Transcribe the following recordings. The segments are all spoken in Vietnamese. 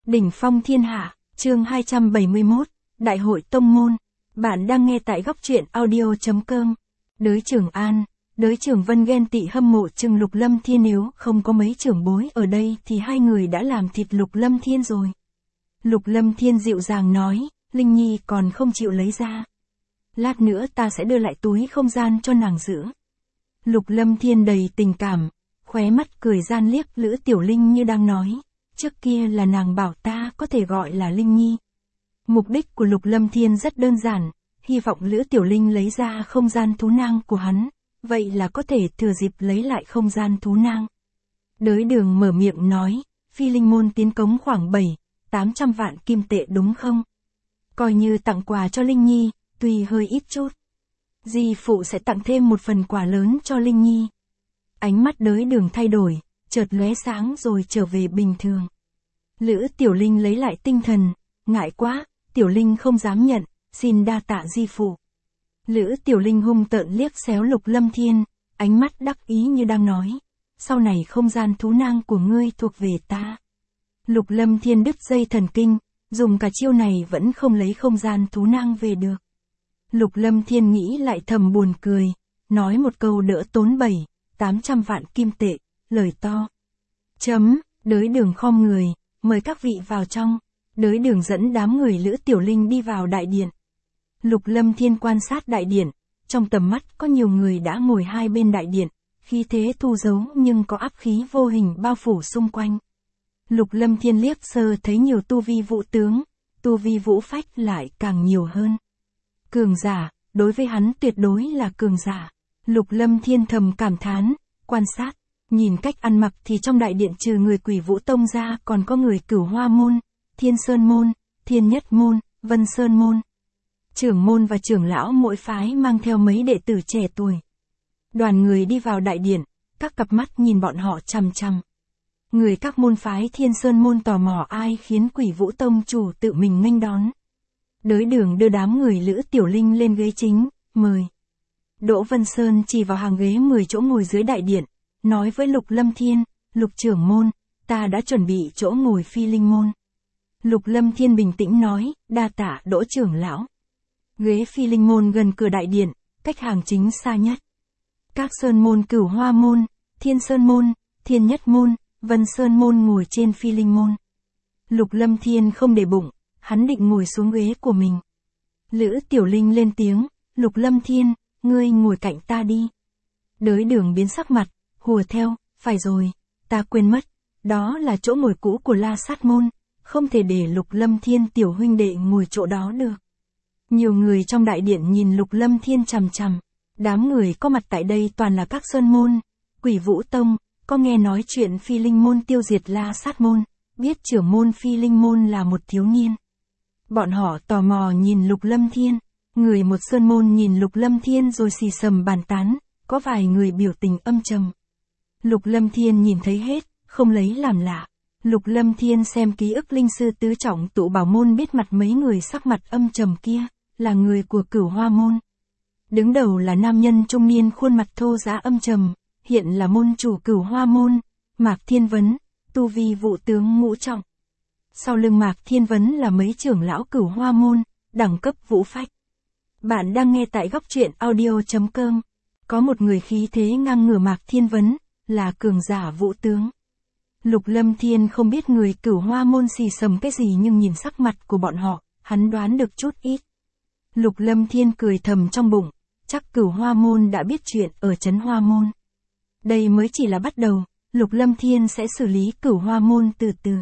Đỉnh phong thiên hạ, chương 271, Đại hội tông môn. Bạn đang nghe tại góc truyện audio.com. Đới Trường An, Đới Trường Vân ghen tị hâm mộ chừng Lục Lâm Thiên, nếu không có mấy trưởng bối ở đây thì hai người đã làm thịt Lục Lâm Thiên rồi. Lục Lâm Thiên dịu dàng nói, Linh Nhi còn không chịu lấy ra. Lát nữa ta sẽ đưa lại túi không gian cho nàng giữ. Lục Lâm Thiên đầy tình cảm, khóe mắt cười gian liếc Lữ Tiểu Linh như đang nói, trước kia là nàng bảo ta có thể gọi là Linh Nhi. Mục đích của Lục Lâm Thiên rất đơn giản, hy vọng Lữ Tiểu Linh lấy ra không gian thú nang của hắn, vậy là có thể thừa dịp lấy lại không gian thú nang. Đới Đường mở miệng nói, Phi Linh môn tiến cống khoảng 700-800 vạn kim tệ đúng không? Coi như tặng quà cho Linh Nhi, tuy hơi ít chút. Di phụ sẽ tặng thêm một phần quà lớn cho Linh Nhi. Ánh mắt Đới Đường thay đổi, chợt lóe sáng rồi trở về bình thường. Lữ Tiểu Linh lấy lại tinh thần, ngại quá, Tiểu Linh không dám nhận, xin đa tạ di phụ. Lữ Tiểu Linh hung tợn liếc xéo Lục Lâm Thiên, ánh mắt đắc ý như đang nói, sau này không gian thú nang của ngươi thuộc về ta. Lục Lâm Thiên đứt dây thần kinh, dùng cả chiêu này vẫn không lấy không gian thú nang về được. Lục Lâm Thiên nghĩ lại thầm buồn cười, nói một câu đỡ tốn 700-800 vạn kim tệ, lời to. Đới Đường khom người, mời các vị vào trong. Đới Đường dẫn đám người Lữ Tiểu Linh đi vào đại điện. Lục Lâm Thiên quan sát đại điện, trong tầm mắt có nhiều người đã ngồi hai bên đại điện, khí thế thu giấu nhưng có áp khí vô hình bao phủ xung quanh. Lục Lâm Thiên liếc sơ thấy nhiều tu vi vũ tướng, tu vi vũ phách lại càng nhiều hơn. Cường giả, đối với hắn tuyệt đối là cường giả. Lục Lâm Thiên thầm cảm thán, quan sát, nhìn cách ăn mặc thì trong đại điện trừ người Quỷ Vũ Tông ra còn có người Cửu Hoa môn, Thiên Sơn môn, Thiên Nhất môn, Vân Sơn môn. Trưởng môn và trưởng lão mỗi phái mang theo mấy đệ tử trẻ tuổi. Đoàn người đi vào đại điện, các cặp mắt nhìn bọn họ chằm chằm. Người các môn phái Thiên Sơn môn tò mò ai khiến Quỷ Vũ Tông chủ tự mình nghênh đón. Đới Đường đưa đám người Lữ Tiểu Linh lên ghế chính, mời. Đỗ Vân Sơn chỉ vào hàng ghế 10 chỗ ngồi dưới đại điện, nói với Lục Lâm Thiên, Lục trưởng môn, ta đã chuẩn bị chỗ ngồi Phi Linh môn. Lục Lâm Thiên bình tĩnh nói, đa tạ Đỗ trưởng lão. Ghế Phi Linh môn gần cửa đại điện, cách hàng chính xa nhất. Các sơn môn Cửu Hoa môn, Thiên Sơn môn, Thiên Nhất môn, Vân Sơn môn ngồi trên Phi Linh môn. Lục Lâm Thiên không để bụng, hắn định ngồi xuống ghế của mình. Lữ Tiểu Linh lên tiếng, Lục Lâm Thiên, ngươi ngồi cạnh ta đi. Đới Đường biến sắc mặt, hùa theo, phải rồi, ta quên mất, đó là chỗ ngồi cũ của La Sát môn, không thể để Lục Lâm Thiên tiểu huynh đệ ngồi chỗ đó được. Nhiều người trong đại điện nhìn Lục Lâm Thiên chằm chằm, đám người có mặt tại đây toàn là các sơn môn, Quỷ Vũ Tông, có nghe nói chuyện Phi Linh môn tiêu diệt La Sát môn, biết trưởng môn Phi Linh môn là một thiếu niên. Bọn họ tò mò nhìn Lục Lâm Thiên, người một sơn môn nhìn Lục Lâm Thiên rồi xì xầm bàn tán, có vài người biểu tình âm trầm. Lục Lâm Thiên nhìn thấy hết, không lấy làm lạ. Lục Lâm Thiên xem ký ức linh sư tứ trọng tụ bảo môn biết mặt mấy người sắc mặt âm trầm kia, là người của Cửu Hoa môn. Đứng đầu là nam nhân trung niên khuôn mặt thô ráp âm trầm, hiện là môn chủ Cửu Hoa môn, Mạc Thiên Vấn, tu vi vũ tướng ngũ trọng. Sau lưng Mạc Thiên Vấn là mấy trưởng lão Cửu Hoa môn, đẳng cấp vũ phách. Bạn đang nghe tại góc truyện audio.com. Có một người khí thế ngang ngửa Mạc Thiên Vấn, là cường giả vũ tướng. Lục Lâm Thiên không biết người Cửu Hoa môn xì xầm cái gì nhưng nhìn sắc mặt của bọn họ, hắn đoán được chút ít. Lục Lâm Thiên cười thầm trong bụng, chắc Cửu Hoa môn đã biết chuyện ở trấn Hoa môn. Đây mới chỉ là bắt đầu, Lục Lâm Thiên sẽ xử lý Cửu Hoa môn từ từ.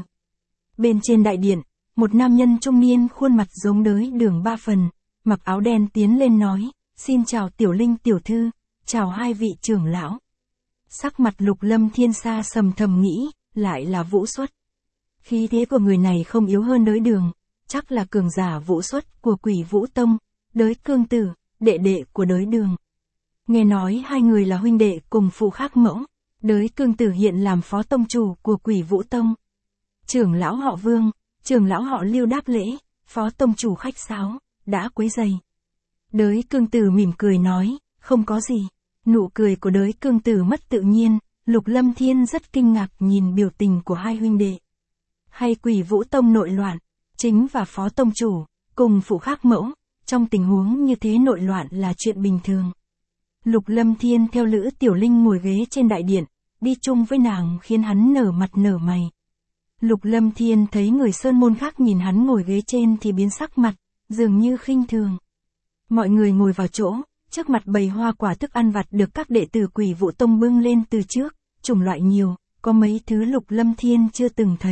Bên trên đại điện, một nam nhân trung niên khuôn mặt giống Đới Đường 3 phần, mặc áo đen tiến lên nói, xin chào Tiểu Linh tiểu thư, chào hai vị trưởng lão. Sắc mặt Lục Lâm Thiên xa sầm thầm nghĩ, lại là vũ xuất. Khí thế của người này không yếu hơn Đới Đường, chắc là cường giả vũ xuất của Quỷ Vũ Tông, Đới Cương Tử, đệ đệ của Đới Đường. Nghe nói hai người là huynh đệ cùng phụ khác mẫu, Đới Cương Tử hiện làm phó tông chủ của Quỷ Vũ Tông. Trưởng lão họ Vương, trưởng lão họ Lưu đáp lễ, phó tông chủ khách sáo, đã quấy rầy. Đới Cương Tử mỉm cười nói, không có gì. Nụ cười của Đới Cương Tử mất tự nhiên, Lục Lâm Thiên rất kinh ngạc nhìn biểu tình của hai huynh đệ. hay Quỷ Vũ Tông nội loạn, chính và phó tông chủ, cùng phụ khác mẫu, trong tình huống như thế nội loạn là chuyện bình thường. Lục Lâm Thiên theo Lữ Tiểu Linh ngồi ghế trên đại điện, đi chung với nàng khiến hắn nở mặt nở mày. Lục Lâm Thiên thấy người sơn môn khác nhìn hắn ngồi ghế trên thì biến sắc mặt, dường như khinh thường. Mọi người ngồi vào chỗ, trước mặt bày hoa quả thức ăn vặt được các đệ tử Quỷ Vũ Tông bưng lên từ trước, chủng loại nhiều, có mấy thứ Lục Lâm Thiên chưa từng thấy.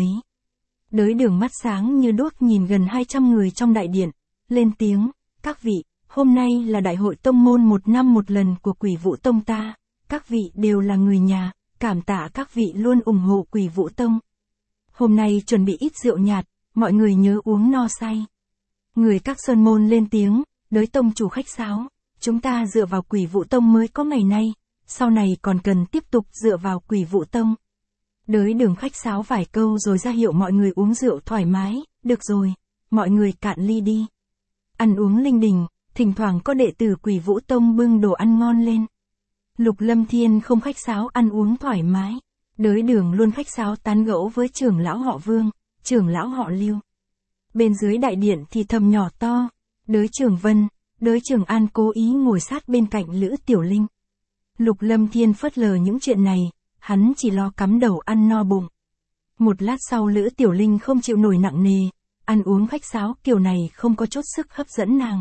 Đới Đường mắt sáng như đuốc nhìn gần 200 người trong đại điện, lên tiếng, các vị, hôm nay là đại hội tông môn 1 năm một lần của Quỷ Vũ Tông ta, các vị đều là người nhà, cảm tạ các vị luôn ủng hộ Quỷ Vũ Tông. Hôm nay chuẩn bị ít rượu nhạt, mọi người nhớ uống no say. Người các sơn môn lên tiếng, Đới tông chủ khách sáo, chúng ta dựa vào Quỷ Vũ Tông mới có ngày nay, sau này còn cần tiếp tục dựa vào Quỷ Vũ Tông. Đới Đường khách sáo vài câu rồi ra hiệu mọi người uống rượu thoải mái, được rồi, mọi người cạn ly đi. Ăn uống linh đình, thỉnh thoảng có đệ tử Quỷ Vũ Tông bưng đồ ăn ngon lên. Lục Lâm Thiên không khách sáo ăn uống thoải mái. Đới Đường luôn khách sáo tán gẫu với trưởng lão họ Vương, trưởng lão họ Lưu. Bên dưới đại điện thì thầm nhỏ to, Đới Trường Vân, Đới Trường An cố ý ngồi sát bên cạnh Lữ Tiểu Linh. Lục Lâm Thiên phớt lờ những chuyện này, hắn chỉ lo cắm đầu ăn no bụng. Một lát sau Lữ Tiểu Linh không chịu nổi nặng nề, ăn uống khách sáo kiểu này không có chút sức hấp dẫn nàng.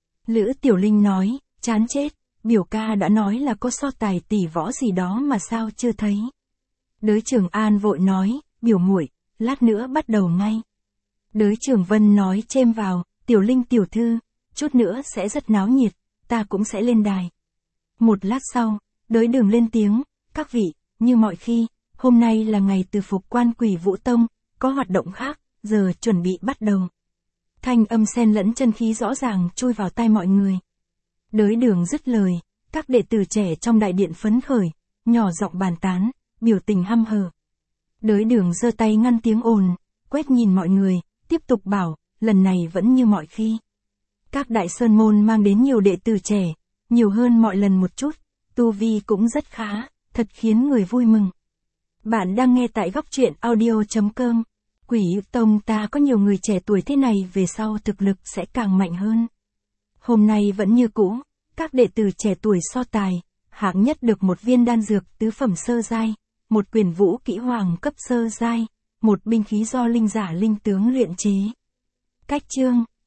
Lữ Tiểu Linh nói, chán chết, biểu ca đã nói là có so tài tỷ võ gì đó mà sao chưa thấy. Đới Trường An vội nói, biểu muội, lát nữa bắt đầu ngay. Đới Trường Vân nói chêm vào, Tiểu Linh tiểu thư, chút nữa sẽ rất náo nhiệt, ta cũng sẽ lên đài. Một lát sau, Đới Đường lên tiếng, các vị, như mọi khi, hôm nay là ngày từ phục quan Quỷ Vũ Tông, có hoạt động khác, giờ chuẩn bị bắt đầu. Thanh âm xen lẫn chân khí rõ ràng chui vào tai mọi người. Đới Đường dứt lời, các đệ tử trẻ trong đại điện phấn khởi, nhỏ giọng bàn tán, biểu tình hăm hở. Đới Đường giơ tay ngăn tiếng ồn, quét nhìn mọi người, tiếp tục bảo, lần này vẫn như mọi khi. Các đại sơn môn mang đến nhiều đệ tử trẻ, nhiều hơn mọi lần một chút, tu vi cũng rất khá, thật khiến người vui mừng. Bạn đang nghe tại góc truyện audio.com. Quỷ Tông ta có nhiều người trẻ tuổi thế này về sau thực lực sẽ càng mạnh hơn. Hôm nay vẫn như cũ, các đệ tử trẻ tuổi so tài, hạng nhất được một viên đan dược tứ phẩm sơ giai, một quyền vũ kỹ hoàng cấp sơ giai, một binh khí do linh giả linh tướng luyện chế. Cách chương